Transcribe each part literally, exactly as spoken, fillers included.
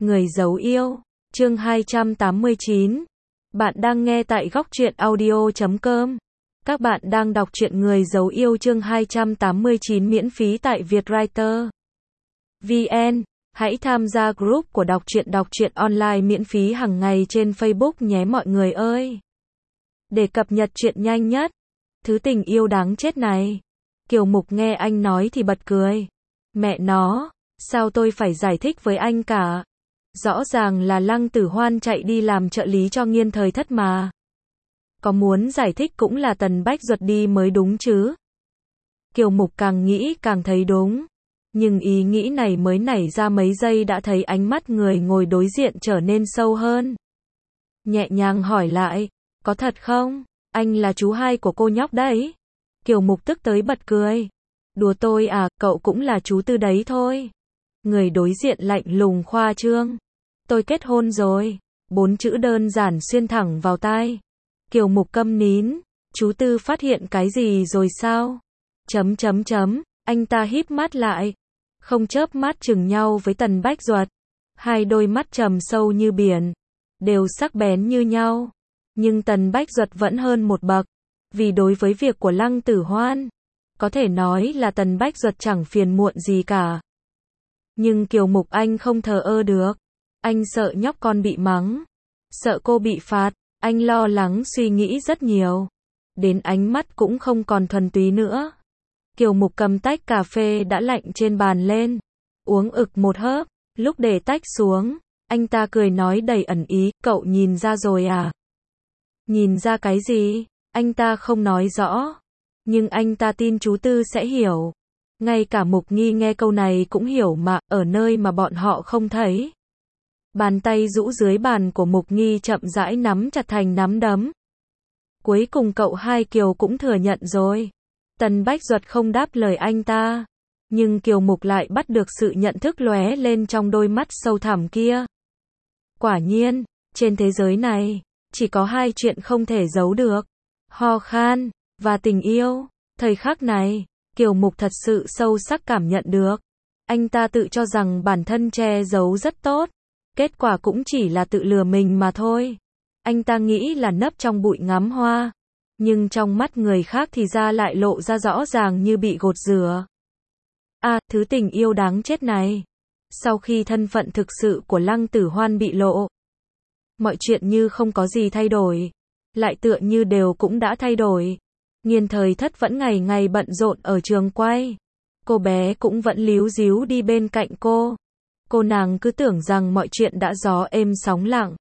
Người giấu yêu, chương hai trăm tám mươi chín. Bạn đang nghe tại góc truyện audio chấm com. Các bạn đang đọc truyện Người giấu yêu chương hai trăm tám mươi chín miễn phí tại Vietwriter vê en. Hãy tham gia group của đọc truyện đọc truyện online miễn phí hàng ngày trên Facebook nhé mọi người ơi. Để cập nhật truyện nhanh nhất. Thứ tình yêu đáng chết này. Kiều Mục nghe anh nói thì bật cười. Mẹ nó, sao tôi phải giải thích với anh cả? Rõ ràng là Lăng Tử Hoan chạy đi làm trợ lý cho Nghiên Thời Thất mà. Có muốn giải thích cũng là Tần Bách Duật đi mới đúng chứ. Kiều Mục càng nghĩ càng thấy đúng. Nhưng ý nghĩ này mới nảy ra mấy giây đã thấy ánh mắt người ngồi đối diện trở nên sâu hơn. Nhẹ nhàng hỏi lại, có thật không? Anh là chú hai của cô nhóc đấy. Kiều Mục tức tới bật cười. Đùa tôi à, cậu cũng là chú tư đấy thôi. Người đối diện lạnh lùng khoa trương. Tôi kết hôn rồi. Bốn chữ đơn giản xuyên thẳng vào tai. Kiều Mục câm nín. Chú tư phát hiện cái gì rồi sao? Chấm chấm chấm. Anh ta híp mắt lại. Không chớp mắt chừng nhau với Tần Bách Duật. Hai đôi mắt trầm sâu như biển. Đều sắc bén như nhau. Nhưng Tần Bách Duật vẫn hơn một bậc. Vì đối với việc của Lăng Tử Hoan, có thể nói là Tần Bách Duật chẳng phiền muộn gì cả. Nhưng Kiều Mục anh không thờ ơ được. Anh sợ nhóc con bị mắng. Sợ cô bị phạt. Anh lo lắng suy nghĩ rất nhiều. Đến ánh mắt cũng không còn thuần túy nữa. Kiều Mục cầm tách cà phê đã lạnh trên bàn lên. Uống ực một hớp. Lúc để tách xuống, anh ta cười nói đầy ẩn ý. Cậu nhìn ra rồi à? Nhìn ra cái gì? Anh ta không nói rõ. Nhưng anh ta tin chú Tư sẽ hiểu. Ngay cả Mục Nghi nghe câu này cũng hiểu mà, ở nơi mà bọn họ không thấy. Bàn tay rũ dưới bàn của Mục Nghi chậm rãi nắm chặt thành nắm đấm. Cuối cùng cậu hai Kiều cũng thừa nhận rồi. Tần Bách Duật không đáp lời anh ta. Nhưng Kiều Mục lại bắt được sự nhận thức lóe lên trong đôi mắt sâu thẳm kia. Quả nhiên, trên thế giới này, chỉ có hai chuyện không thể giấu được. Ho khan, và tình yêu. Thời khắc này, Kiều Mục thật sự sâu sắc cảm nhận được. Anh ta tự cho rằng bản thân che giấu rất tốt. Kết quả cũng chỉ là tự lừa mình mà thôi. Anh ta nghĩ là nấp trong bụi ngắm hoa. Nhưng trong mắt người khác thì ra lại lộ ra rõ ràng như bị gột rửa. À, thứ tình yêu đáng chết này. Sau khi thân phận thực sự của Lăng Tử Hoan bị lộ, mọi chuyện như không có gì thay đổi. Lại tựa như đều cũng đã thay đổi. Nghiên Thời Thất vẫn ngày ngày bận rộn ở trường quay. Cô bé cũng vẫn líu díu đi bên cạnh cô. Cô nàng cứ tưởng rằng mọi chuyện đã gió êm sóng lặng.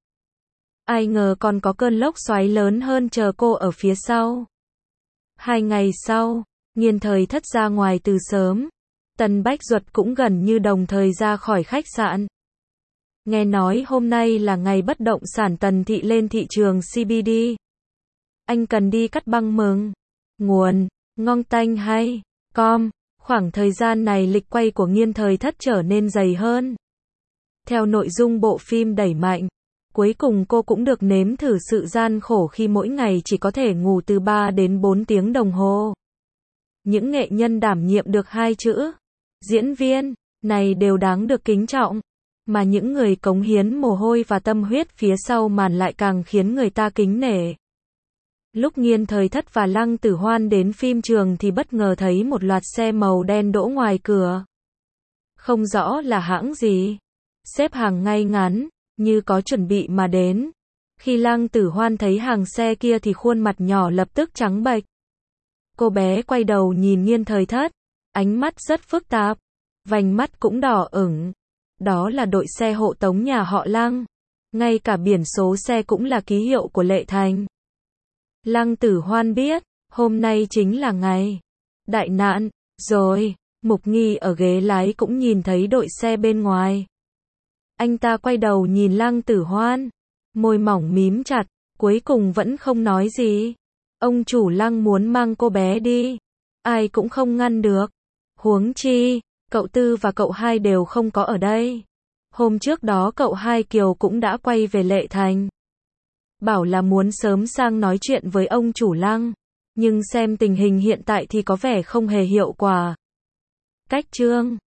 Ai ngờ còn có cơn lốc xoáy lớn hơn chờ cô ở phía sau. Hai ngày sau, Nghiên Thời Thất ra ngoài từ sớm. Tần Bách Duật cũng gần như đồng thời ra khỏi khách sạn. Nghe nói hôm nay là ngày bất động sản Tần Thị lên thị trường xê bê đê. Anh cần đi cắt băng mừng. Nguồn, ngon tanh hay, com. Khoảng thời gian này lịch quay của Nghiên Thời Thất trở nên dày hơn. Theo nội dung bộ phim đẩy mạnh, cuối cùng cô cũng được nếm thử sự gian khổ khi mỗi ngày chỉ có thể ngủ từ ba đến bốn tiếng đồng hồ. Những nghệ nhân đảm nhiệm được hai chữ diễn viên này đều đáng được kính trọng. Mà những người cống hiến mồ hôi và tâm huyết phía sau màn lại càng khiến người ta kính nể. Lúc Nghiên Thời Thất và Lăng Tử Hoan đến phim trường thì bất ngờ thấy một loạt xe màu đen đỗ ngoài cửa. Không rõ là hãng gì. Xếp hàng ngay ngắn, như có chuẩn bị mà đến. Khi Lăng Tử Hoan thấy hàng xe kia thì khuôn mặt nhỏ lập tức trắng bệch. Cô bé quay đầu nhìn Nghiên Thời Thất. Ánh mắt rất phức tạp. Vành mắt cũng đỏ ửng. Đó là đội xe hộ tống nhà họ Lăng. Ngay cả biển số xe cũng là ký hiệu của Lệ Thành. Lăng Tử Hoan biết, hôm nay chính là ngày đại nạn, rồi. Mục Nghi ở ghế lái cũng nhìn thấy đội xe bên ngoài. Anh ta quay đầu nhìn Lăng Tử Hoan. Môi mỏng mím chặt, cuối cùng vẫn không nói gì. Ông chủ Lăng muốn mang cô bé đi. Ai cũng không ngăn được. Huống chi, cậu Tư và cậu hai đều không có ở đây. Hôm trước đó cậu hai Kiều cũng đã quay về Lệ Thành. Bảo là muốn sớm sang nói chuyện với ông chủ Lăng. Nhưng xem tình hình hiện tại thì có vẻ không hề hiệu quả. Cách chương